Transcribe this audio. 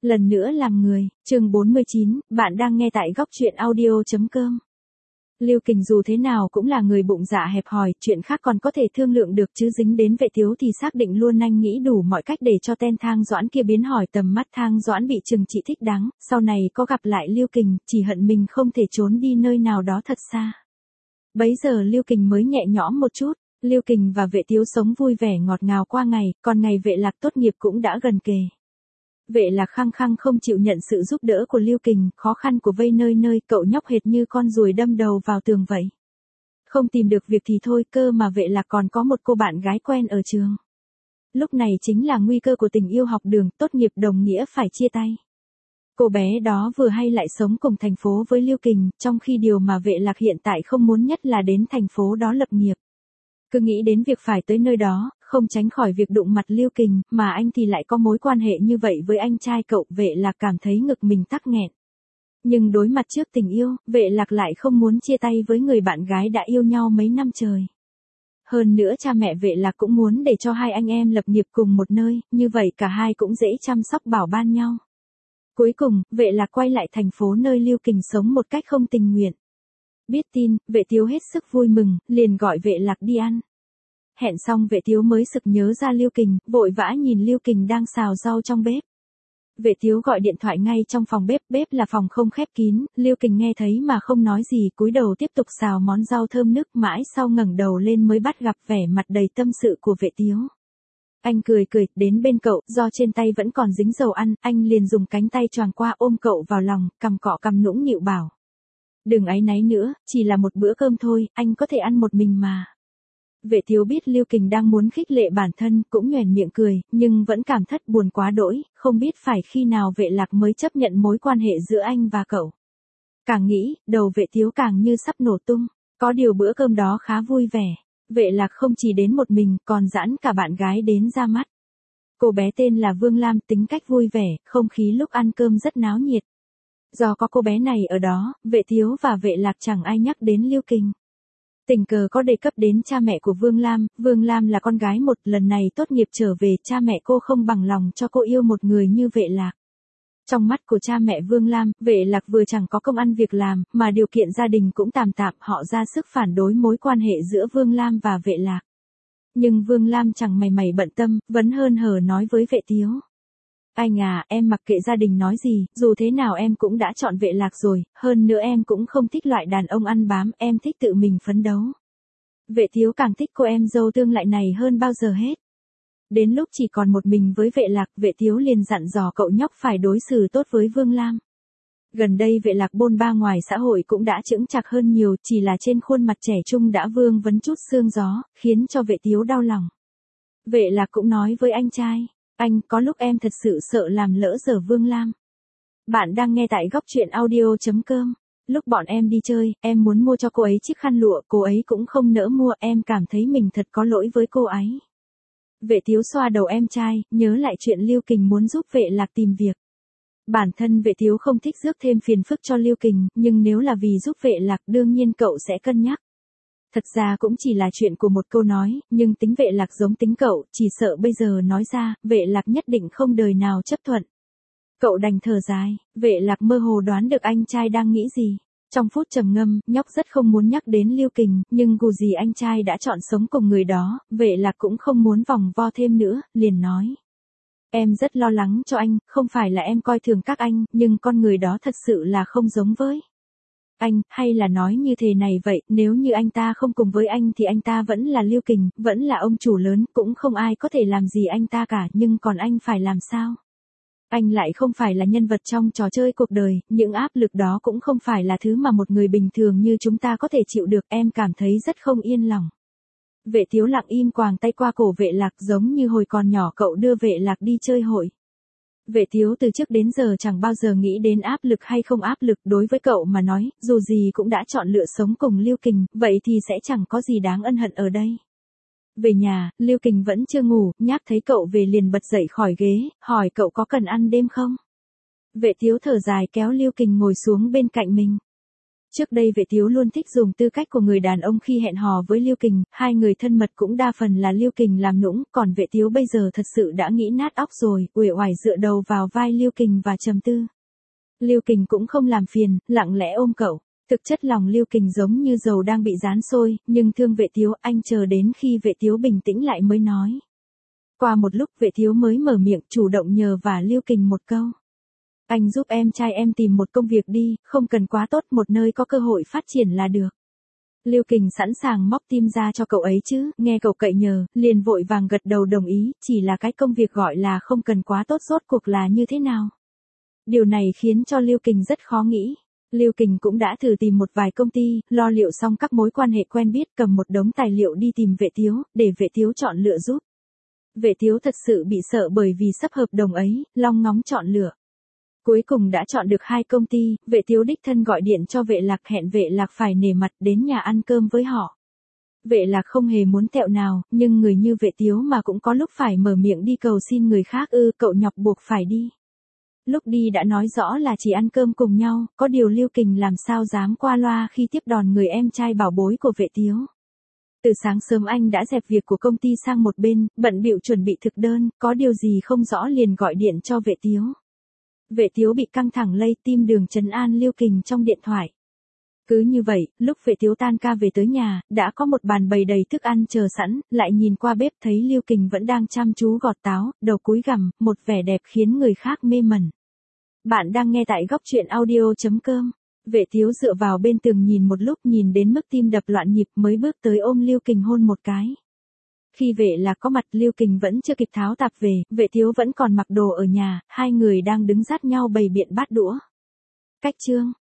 Lần nữa làm người, chương 49, bạn đang nghe tại góc truyện audio.com. Lưu Kình dù thế nào cũng là người bụng dạ hẹp hòi, chuyện khác còn có thể thương lượng được chứ dính đến Vệ Tiếu thì xác định luôn. Anh nghĩ đủ mọi cách để cho tên Thang Doãn kia biến hỏi tầm mắt. Thang Doãn bị trừng trị thích đáng, sau này có gặp lại Lưu Kình, chỉ hận mình không thể trốn đi nơi nào đó thật xa. Bấy giờ Lưu Kình mới nhẹ nhõm một chút. Lưu Kình và Vệ Tiếu sống vui vẻ ngọt ngào qua ngày, còn ngày Vệ Lạc tốt nghiệp cũng đã gần kề. Vệ Lạc khăng khăng không chịu nhận sự giúp đỡ của Lưu Kình, khó khăn của vây nơi nơi, cậu nhóc hệt như con ruồi đâm đầu vào tường vậy. Không tìm được việc thì thôi, cơ mà Vệ Lạc còn có một cô bạn gái quen ở trường. Lúc này chính là nguy cơ của tình yêu học đường, tốt nghiệp đồng nghĩa phải chia tay. Cô bé đó vừa hay lại sống cùng thành phố với Lưu Kình, trong khi điều mà Vệ Lạc hiện tại không muốn nhất là đến thành phố đó lập nghiệp. Cứ nghĩ đến việc phải tới nơi đó, không tránh khỏi việc đụng mặt Lưu Kình, mà anh thì lại có mối quan hệ như vậy với anh trai cậu. Vệ Lạc cảm thấy ngực mình tắc nghẹn. Nhưng đối mặt trước tình yêu, Vệ Lạc lại không muốn chia tay với người bạn gái đã yêu nhau mấy năm trời. Hơn nữa cha mẹ Vệ Lạc cũng muốn để cho hai anh em lập nghiệp cùng một nơi, như vậy cả hai cũng dễ chăm sóc bảo ban nhau. Cuối cùng, Vệ Lạc quay lại thành phố nơi Lưu Kình sống một cách không tình nguyện. Biết tin, Vệ Tiếu hết sức vui mừng, liền gọi Vệ Lạc đi ăn. Hẹn xong Vệ Tiếu mới sực nhớ ra Lưu Kình, vội vã nhìn Lưu Kình đang xào rau trong bếp. Vệ Tiếu gọi điện thoại ngay trong phòng bếp, bếp là phòng không khép kín, Lưu Kình nghe thấy mà không nói gì, cúi đầu tiếp tục xào món rau thơm nức, mãi sau ngẩng đầu lên mới bắt gặp vẻ mặt đầy tâm sự của Vệ Tiếu. Anh cười cười, đến bên cậu, do trên tay vẫn còn dính dầu ăn, anh liền dùng cánh tay choàng qua ôm cậu vào lòng, cằm cọ cằm nũng nịu bảo. Đừng áy náy nữa, chỉ là một bữa cơm thôi, anh có thể ăn một mình mà. Vệ Tiếu biết Lưu Kình đang muốn khích lệ bản thân, cũng nhoẻn miệng cười, nhưng vẫn cảm thất buồn quá đỗi, không biết phải khi nào Vệ Lạc mới chấp nhận mối quan hệ giữa anh và cậu. Càng nghĩ, đầu Vệ Tiếu càng như sắp nổ tung, có điều bữa cơm đó khá vui vẻ. Vệ Lạc không chỉ đến một mình, còn dẫn cả bạn gái đến ra mắt. Cô bé tên là Vương Lam, tính cách vui vẻ, không khí lúc ăn cơm rất náo nhiệt. Do có cô bé này ở đó, Vệ Tiếu và Vệ Lạc chẳng ai nhắc đến Lưu Kình. Tình cờ có đề cập đến cha mẹ của Vương Lam là con gái một, lần này tốt nghiệp trở về, cha mẹ cô không bằng lòng cho cô yêu một người như Vệ Lạc. Trong mắt của cha mẹ Vương Lam, Vệ Lạc vừa chẳng có công ăn việc làm, mà điều kiện gia đình cũng tạm tạm, họ ra sức phản đối mối quan hệ giữa Vương Lam và Vệ Lạc. Nhưng Vương Lam chẳng mảy may bận tâm, vẫn hớn hở nói với Vệ Tiếu. Anh à, em mặc kệ gia đình nói gì, dù thế nào em cũng đã chọn Vệ Lạc rồi, hơn nữa em cũng không thích loại đàn ông ăn bám, em thích tự mình phấn đấu. Vệ Tiếu càng thích cô em dâu tương lại này hơn bao giờ hết. Đến lúc chỉ còn một mình với Vệ Lạc, Vệ Tiếu liền dặn dò cậu nhóc phải đối xử tốt với Vương Lam. Gần đây Vệ Lạc bôn ba ngoài xã hội cũng đã chững chạc hơn nhiều, chỉ là trên khuôn mặt trẻ trung đã vương vấn chút sương gió, khiến cho Vệ Tiếu đau lòng. Vệ Lạc cũng nói với anh trai. Anh, có lúc em thật sự sợ làm lỡ dở Vương Lam. Bạn đang nghe tại góc truyện audio.com. Lúc bọn em đi chơi, em muốn mua cho cô ấy chiếc khăn lụa, cô ấy cũng không nỡ mua, em cảm thấy mình thật có lỗi với cô ấy. Vệ Tiếu xoa đầu em trai, nhớ lại chuyện Lưu Kình muốn giúp Vệ Lạc tìm việc. Bản thân Vệ Tiếu không thích rước thêm phiền phức cho Lưu Kình, nhưng nếu là vì giúp Vệ Lạc đương nhiên cậu sẽ cân nhắc. Thật ra cũng chỉ là chuyện của một câu nói, nhưng tính Vệ Lạc giống tính cậu, chỉ sợ bây giờ nói ra, Vệ Lạc nhất định không đời nào chấp thuận. Cậu đành thở dài, Vệ Lạc mơ hồ đoán được anh trai đang nghĩ gì. Trong phút trầm ngâm, nhóc rất không muốn nhắc đến Lưu Kình, nhưng dù gì anh trai đã chọn sống cùng người đó, Vệ Lạc cũng không muốn vòng vo thêm nữa, liền nói. Em rất lo lắng cho anh, không phải là em coi thường các anh, nhưng con người đó thật sự là không giống với anh, hay là nói như thế này vậy, nếu như anh ta không cùng với anh thì anh ta vẫn là Lưu Kình, vẫn là ông chủ lớn, cũng không ai có thể làm gì anh ta cả, nhưng còn anh phải làm sao? Anh lại không phải là nhân vật trong trò chơi cuộc đời, những áp lực đó cũng không phải là thứ mà một người bình thường như chúng ta có thể chịu được, em cảm thấy rất không yên lòng. Vệ Tiếu lặng im quàng tay qua cổ Vệ Lạc, giống như hồi còn nhỏ cậu đưa Vệ Lạc đi chơi hội. Vệ Tiếu từ trước đến giờ chẳng bao giờ nghĩ đến áp lực hay không áp lực, đối với cậu mà nói, dù gì cũng đã chọn lựa sống cùng Lưu Kình, vậy thì sẽ chẳng có gì đáng ân hận ở đây. Về nhà, Lưu Kình vẫn chưa ngủ, nhắc thấy cậu về liền bật dậy khỏi ghế, hỏi cậu có cần ăn đêm không? Vệ Tiếu thở dài kéo Lưu Kình ngồi xuống bên cạnh mình. Trước đây Vệ Tiếu luôn thích dùng tư cách của người đàn ông khi hẹn hò với Lưu Kình, hai người thân mật cũng đa phần là Lưu Kình làm nũng, còn Vệ Tiếu bây giờ thật sự đã nghĩ nát óc rồi, uể oải dựa đầu vào vai Lưu Kình và trầm tư. Lưu Kình cũng không làm phiền, lặng lẽ ôm cậu. Thực chất lòng Lưu Kình giống như dầu đang bị rán sôi, nhưng thương Vệ Tiếu, anh chờ đến khi Vệ Tiếu bình tĩnh lại mới nói. Qua một lúc Vệ Tiếu mới mở miệng chủ động nhờ vả Lưu Kình một câu. Anh giúp em trai em tìm một công việc đi, không cần quá tốt, một nơi có cơ hội phát triển là được. Lưu Kình sẵn sàng móc tim ra cho cậu ấy chứ, nghe cậu cậy nhờ, liền vội vàng gật đầu đồng ý, chỉ là cái công việc gọi là không cần quá tốt rốt cuộc là như thế nào. Điều này khiến cho Lưu Kình rất khó nghĩ. Lưu Kình cũng đã thử tìm một vài công ty, lo liệu xong các mối quan hệ quen biết, cầm một đống tài liệu đi tìm Vệ Tiếu, để Vệ Tiếu chọn lựa giúp. Vệ Tiếu thật sự bị sợ bởi vì sắp hợp đồng ấy, long ngóng chọn lựa. Cuối cùng đã chọn được 2 công ty, Vệ Tiếu đích thân gọi điện cho Vệ Lạc, hẹn Vệ Lạc phải nể mặt đến nhà ăn cơm với họ. Vệ Lạc không hề muốn tẹo nào, nhưng người như Vệ Tiếu mà cũng có lúc phải mở miệng đi cầu xin người khác ư, cậu nhọc buộc phải đi. Lúc đi đã nói rõ là chỉ ăn cơm cùng nhau, có điều Lưu Kình làm sao dám qua loa khi tiếp đón người em trai bảo bối của Vệ Tiếu. Từ sáng sớm anh đã dẹp việc của công ty sang một bên, bận bịu chuẩn bị thực đơn, có điều gì không rõ liền gọi điện cho Vệ Tiếu. Vệ Tiếu bị căng thẳng lây tim đường trấn an Lưu Kình trong điện thoại. Cứ như vậy, lúc Vệ Tiếu tan ca về tới nhà, đã có một bàn bày đầy thức ăn chờ sẵn, lại nhìn qua bếp thấy Lưu Kình vẫn đang chăm chú gọt táo, đầu cúi gằm, một vẻ đẹp khiến người khác mê mẩn. Bạn đang nghe tại góc truyện audio.com. Vệ Tiếu dựa vào bên tường nhìn một lúc, nhìn đến mức tim đập loạn nhịp mới bước tới ôm Lưu Kình hôn một cái. Khi Vệ Lạc có mặt, Lưu Kình vẫn chưa kịp tháo tạp về, Vệ Tiếu vẫn còn mặc đồ ở nhà, hai người đang đứng dắt nhau bày biện bát đũa. Cách chương